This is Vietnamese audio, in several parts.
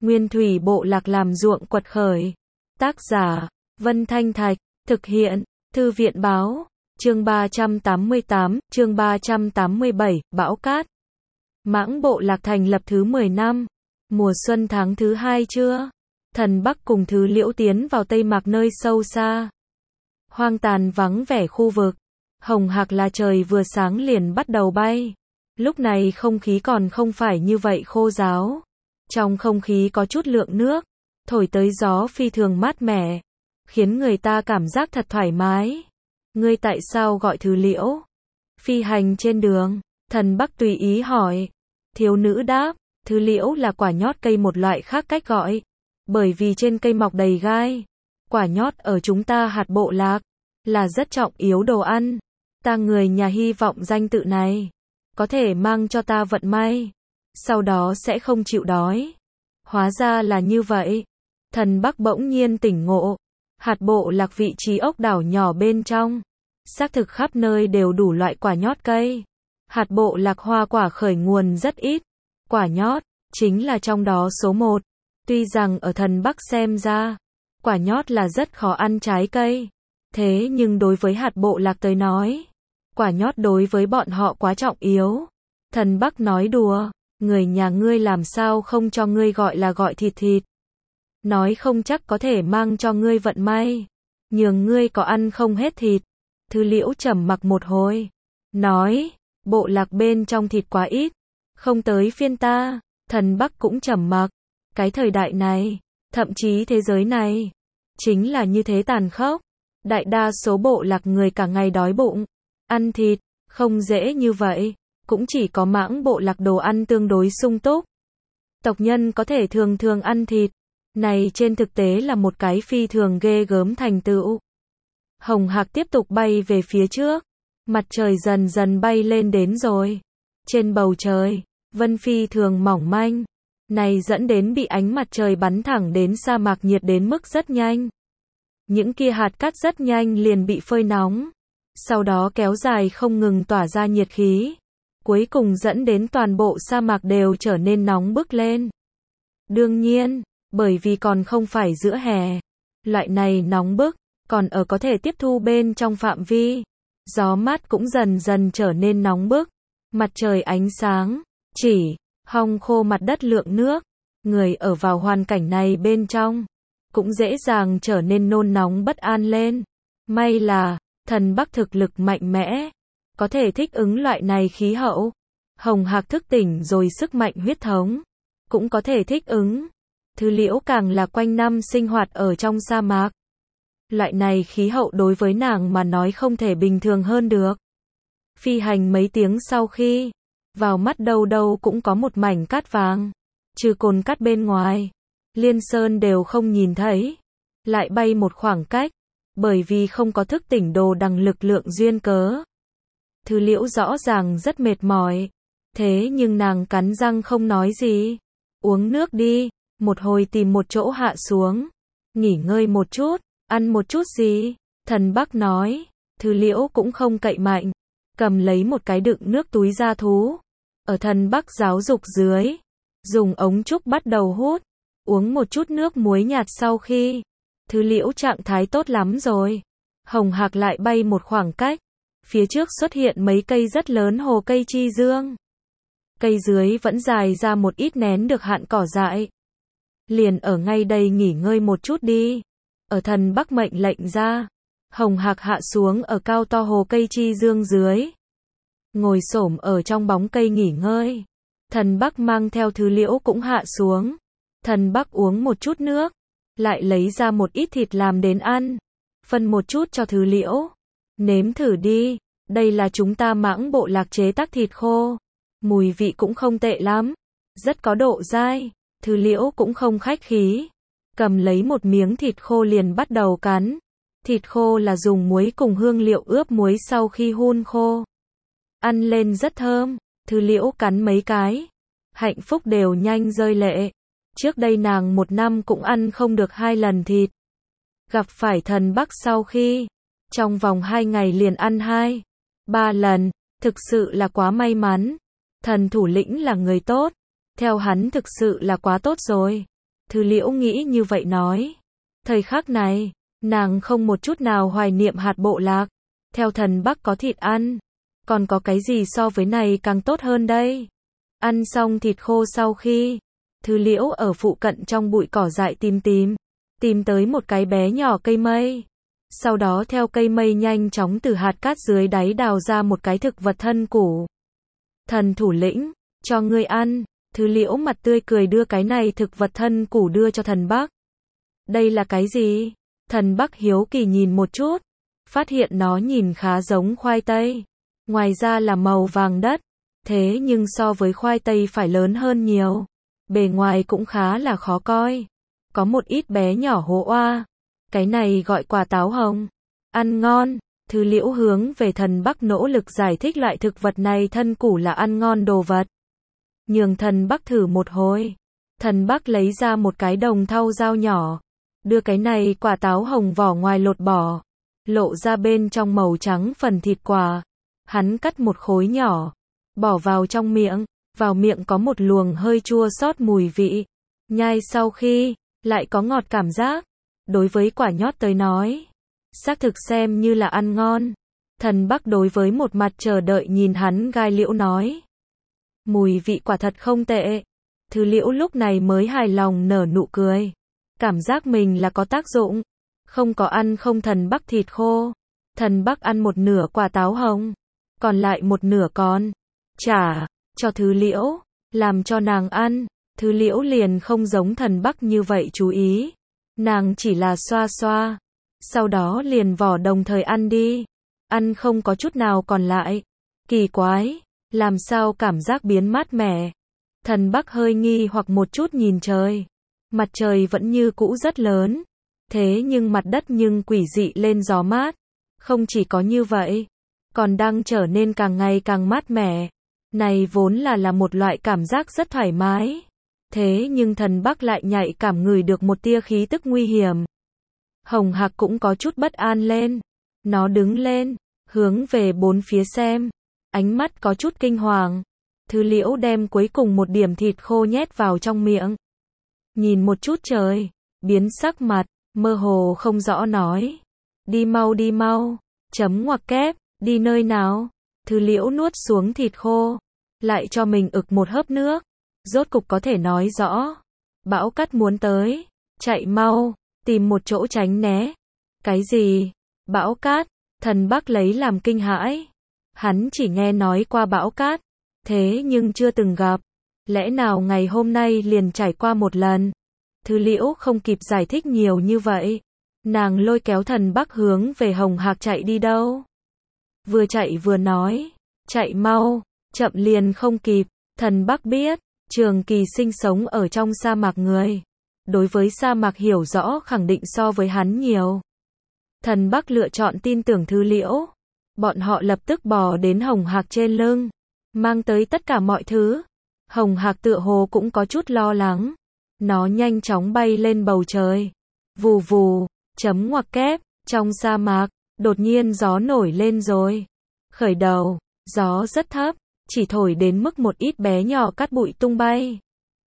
Nguyên thủy bộ lạc làm ruộng quật khởi. Tác giả, Vân Thanh Thạch, thực hiện, Thư viện báo, chương 388, chương 387, Bão Cát. Mãng bộ lạc thành lập thứ 10 năm, mùa xuân tháng thứ 2 chưa? Thần Bắc cùng Thứ Liễu tiến vào Tây Mạc nơi sâu xa. Hoang tàn vắng vẻ khu vực. Hồng hạc là trời vừa sáng liền bắt đầu bay. Lúc này không khí còn không phải như vậy khô ráo. Trong không khí có chút lượng nước, thổi tới gió phi thường mát mẻ, khiến người ta cảm giác thật thoải mái. Ngươi tại sao gọi Thứ Liễu? Phi hành trên đường, Thần Bắc tùy ý hỏi. Thiếu nữ đáp, Thứ Liễu là quả nhót cây một loại khác cách gọi. Bởi vì trên cây mọc đầy gai. Quả nhót ở chúng ta hạt bộ lạc, là rất trọng yếu đồ ăn. Ta người nhà hy vọng danh tự này có thể mang cho ta vận may, sau đó sẽ không chịu đói. Hóa ra là như vậy. Thần Bắc bỗng nhiên tỉnh ngộ. Hạt bộ lạc vị trí ốc đảo nhỏ bên trong, xác thực khắp nơi đều đủ loại quả nhót cây. Hạt bộ lạc hoa quả khởi nguồn rất ít. Quả nhót chính là trong đó số 1. Tuy rằng ở Thần Bắc xem ra, quả nhót là rất khó ăn trái cây. Thế nhưng đối với hạt bộ lạc tới nói, quả nhót đối với bọn họ quá trọng yếu. Thần Bắc nói đùa, người nhà ngươi làm sao không cho ngươi gọi thịt thịt. Nói không chắc có thể mang cho ngươi vận may. Nhường ngươi có ăn không hết thịt. Thứ Liễu trầm mặc một hồi. Nói, bộ lạc bên trong thịt quá ít. Không tới phiên ta. Thần Bắc cũng trầm mặc. Cái thời đại này, thậm chí thế giới này, chính là như thế tàn khốc. Đại đa số bộ lạc người cả ngày đói bụng. Ăn thịt, không dễ như vậy. Cũng chỉ có mãng bộ lạc đồ ăn tương đối sung túc. Tộc nhân có thể thường thường ăn thịt. Này trên thực tế là một cái phi thường ghê gớm thành tựu. Hồng hạc tiếp tục bay về phía trước. Mặt trời dần dần bay lên đến rồi. Trên bầu trời, vân phi thường mỏng manh. Này dẫn đến bị ánh mặt trời bắn thẳng đến sa mạc nhiệt đến mức rất nhanh. Những kia hạt cát rất nhanh liền bị phơi nóng. Sau đó kéo dài không ngừng tỏa ra nhiệt khí. Cuối cùng dẫn đến toàn bộ sa mạc đều trở nên nóng bức lên. Đương nhiên, bởi vì còn không phải giữa hè. Loại này nóng bức, còn ở có thể tiếp thu bên trong phạm vi. Gió mát cũng dần dần trở nên nóng bức. Mặt trời ánh sáng, chỉ hong khô mặt đất lượng nước. Người ở vào hoàn cảnh này bên trong, cũng dễ dàng trở nên nôn nóng bất an lên. May là, Thần Bắc thực lực mạnh mẽ, có thể thích ứng loại này khí hậu. Hồng hạc thức tỉnh rồi sức mạnh huyết thống, cũng có thể thích ứng. Thứ Liễu càng là quanh năm sinh hoạt ở trong sa mạc. Loại này khí hậu đối với nàng mà nói không thể bình thường hơn được. Phi hành mấy tiếng sau khi, vào mắt đâu đâu cũng có một mảnh cát vàng. Trừ cồn cát bên ngoài, liên sơn đều không nhìn thấy. Lại bay một khoảng cách, bởi vì không có thức tỉnh đồ đằng lực lượng duyên cớ. Thứ Liễu rõ ràng rất mệt mỏi. Thế nhưng nàng cắn răng không nói gì. Uống nước đi. Một hồi tìm một chỗ hạ xuống. Nghỉ ngơi một chút. Ăn một chút gì? Thần Bắc nói. Thứ Liễu cũng không cậy mạnh. Cầm lấy một cái đựng nước túi da thú. Ở Thần Bắc giáo dục dưới, dùng ống trúc bắt đầu hút. Uống một chút nước muối nhạt sau khi, Thứ Liễu trạng thái tốt lắm rồi. Hồng hạc lại bay một khoảng cách. Phía trước xuất hiện mấy cây rất lớn hồ cây chi dương. Cây dưới vẫn dài ra một ít nén được hạn cỏ dại. Liền ở ngay đây nghỉ ngơi một chút đi. Ở Thần Bắc mệnh lệnh ra. Hồng hạc hạ xuống ở cao to hồ cây chi dương dưới. Ngồi xổm ở trong bóng cây nghỉ ngơi. Thần Bắc mang theo Thứ Liễu cũng hạ xuống. Thần Bắc uống một chút nước. Lại lấy ra một ít thịt làm đến ăn. Phân một chút cho Thứ Liễu. Nếm thử đi. Đây là chúng ta mãng bộ lạc chế tác thịt khô. Mùi vị cũng không tệ lắm. Rất có độ dai. Thứ Liễu cũng không khách khí. Cầm lấy một miếng thịt khô liền bắt đầu cắn. Thịt khô là dùng muối cùng hương liệu ướp muối sau khi hun khô. Ăn lên rất thơm. Thứ Liễu cắn mấy cái. Hạnh phúc đều nhanh rơi lệ. Trước đây nàng một năm cũng ăn không được 2 lần thịt. Gặp phải Thần Bắc sau khi, trong vòng 2 ngày liền ăn 2, 3 lần. Thực sự là quá may mắn. Thần thủ lĩnh là người tốt. Theo hắn thực sự là quá tốt rồi. Thư Liễu nghĩ như vậy nói. Thời khắc này, nàng không một chút nào hoài niệm hạt bộ lạc. Theo thần Bắc có thịt ăn. Còn có cái gì so với này càng tốt hơn đây? Ăn xong thịt khô sau khi, Thư Liễu ở phụ cận trong bụi cỏ dại tìm tới một cái bé nhỏ cây mây. Sau đó theo cây mây nhanh chóng từ hạt cát dưới đáy đào ra một cái thực vật thân củ. Thần thủ lĩnh, cho ngươi ăn. Thư Liễu mặt tươi cười đưa cái này thực vật thân củ đưa cho thần Bắc. Đây là cái gì? Thần Bắc hiếu kỳ nhìn một chút, phát hiện nó nhìn khá giống khoai tây. Ngoài ra là màu vàng đất, thế nhưng so với khoai tây phải lớn hơn nhiều. Bề ngoài cũng khá là khó coi. Có một ít bé nhỏ hố oa. Cái này gọi quả táo hồng. Ăn ngon. Thư Liễu hướng về thần Bắc nỗ lực giải thích loại thực vật này thân củ là ăn ngon đồ vật. Nhường thần Bắc thử một hồi. Thần Bắc lấy ra một cái đồng thau dao nhỏ. Đưa cái này quả táo hồng vỏ ngoài lột bỏ. Lộ ra bên trong màu trắng phần thịt quả. Hắn cắt một khối nhỏ. Bỏ vào trong miệng. Vào miệng có một luồng hơi chua xót mùi vị. Nhai sau khi, lại có ngọt cảm giác. Đối với quả nhót tới nói, xác thực xem như là ăn ngon. Thần Bắc đối với một mặt chờ đợi nhìn hắn gai liễu nói. Mùi vị quả thật không tệ. Thư Liễu lúc này mới hài lòng nở nụ cười. Cảm giác mình là có tác dụng. Không có ăn không thần Bắc thịt khô. Thần Bắc ăn một nửa quả táo hồng. Còn lại một nửa còn trả cho Thư Liễu. Làm cho nàng ăn. Thư Liễu liền không giống thần Bắc như vậy chú ý. Nàng chỉ là xoa xoa. Sau đó liền vỏ đồng thời ăn đi. Ăn không có chút nào còn lại. Kỳ quái. Làm sao cảm giác biến mát mẻ. Thần Bắc hơi nghi hoặc một chút nhìn trời. Mặt trời vẫn như cũ rất lớn. Thế nhưng mặt đất nhưng quỷ dị lên gió mát. Không chỉ có như vậy. Còn đang trở nên càng ngày càng mát mẻ. Này vốn là một loại cảm giác rất thoải mái. Thế nhưng thần Bắc lại nhạy cảm ngửi được một tia khí tức nguy hiểm. Hồng Hạc cũng có chút bất an lên. Nó đứng lên, hướng về bốn phía xem. Ánh mắt có chút kinh hoàng. Thư Liễu đem cuối cùng một điểm thịt khô nhét vào trong miệng. Nhìn một chút trời, biến sắc mặt, mơ hồ không rõ nói. Đi mau, chấm ngoặc kép, đi nơi nào? Thư Liễu nuốt xuống thịt khô, lại cho mình ực một hớp nước. Rốt cục có thể nói rõ. Bão cát muốn tới, chạy mau, tìm một chỗ tránh né. Cái gì? Bão cát? Thần Bắc lấy làm kinh hãi. Hắn chỉ nghe nói qua bão cát, thế nhưng chưa từng gặp. Lẽ nào ngày hôm nay liền trải qua một lần? Thư Liễu không kịp giải thích nhiều như vậy. Nàng lôi kéo thần Bắc hướng về Hồng Hạc chạy đi đâu. Vừa chạy vừa nói, chạy mau, chậm liền không kịp. Thần Bắc biết, trường kỳ sinh sống ở trong sa mạc người. Đối với sa mạc hiểu rõ khẳng định so với hắn nhiều. Thần Bắc lựa chọn tin tưởng Thư Liễu. Bọn họ lập tức bò đến Hồng Hạc trên lưng. Mang tới tất cả mọi thứ. Hồng Hạc tựa hồ cũng có chút lo lắng. Nó nhanh chóng bay lên bầu trời. Vù vù, chấm ngoặc kép, trong sa mạc, đột nhiên gió nổi lên rồi. Khởi đầu, gió rất thấp, chỉ thổi đến mức một ít bé nhỏ cát bụi tung bay.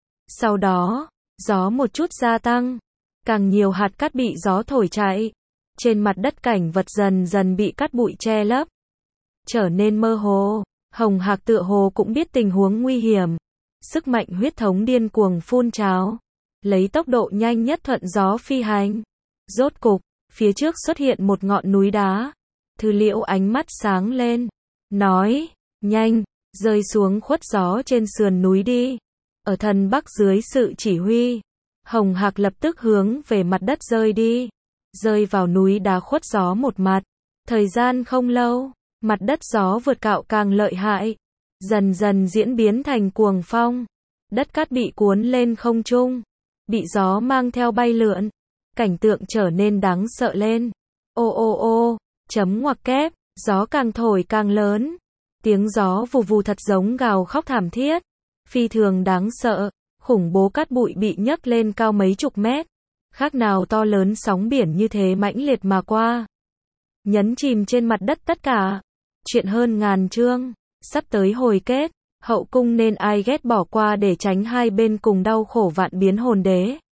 Sau đó, gió một chút gia tăng. Càng nhiều hạt cát bị gió thổi chạy. Trên mặt đất cảnh vật dần dần bị cát bụi che lấp. Trở nên mơ hồ. Hồng Hạc tựa hồ cũng biết tình huống nguy hiểm. Sức mạnh huyết thống điên cuồng phun trào. Lấy tốc độ nhanh nhất thuận gió phi hành. Rốt cục, phía trước xuất hiện một ngọn núi đá. Thư Liễu ánh mắt sáng lên. Nói, nhanh, rơi xuống khuất gió trên sườn núi đi. Ở thần Bắc dưới sự chỉ huy, Hồng Hạc lập tức hướng về mặt đất rơi đi. Rơi vào núi đá khuất gió một mặt. Thời gian không lâu, mặt đất gió vượt cạo càng lợi hại. Dần dần diễn biến thành cuồng phong. Đất cát bị cuốn lên không trung. Bị gió mang theo bay lượn. Cảnh tượng trở nên đáng sợ lên. Ô ô ô, chấm ngoặc kép, gió càng thổi càng lớn. Tiếng gió vù vù thật giống gào khóc thảm thiết. Phi thường đáng sợ, khủng bố cát bụi bị nhấc lên cao mấy chục mét. Khác nào to lớn sóng biển như thế mãnh liệt mà qua. Nhấn chìm trên mặt đất tất cả. Chuyện hơn ngàn chương, sắp tới hồi kết. Hậu cung nên ai ghét bỏ qua để tránh hai bên cùng đau khổ vạn biến hồn đế.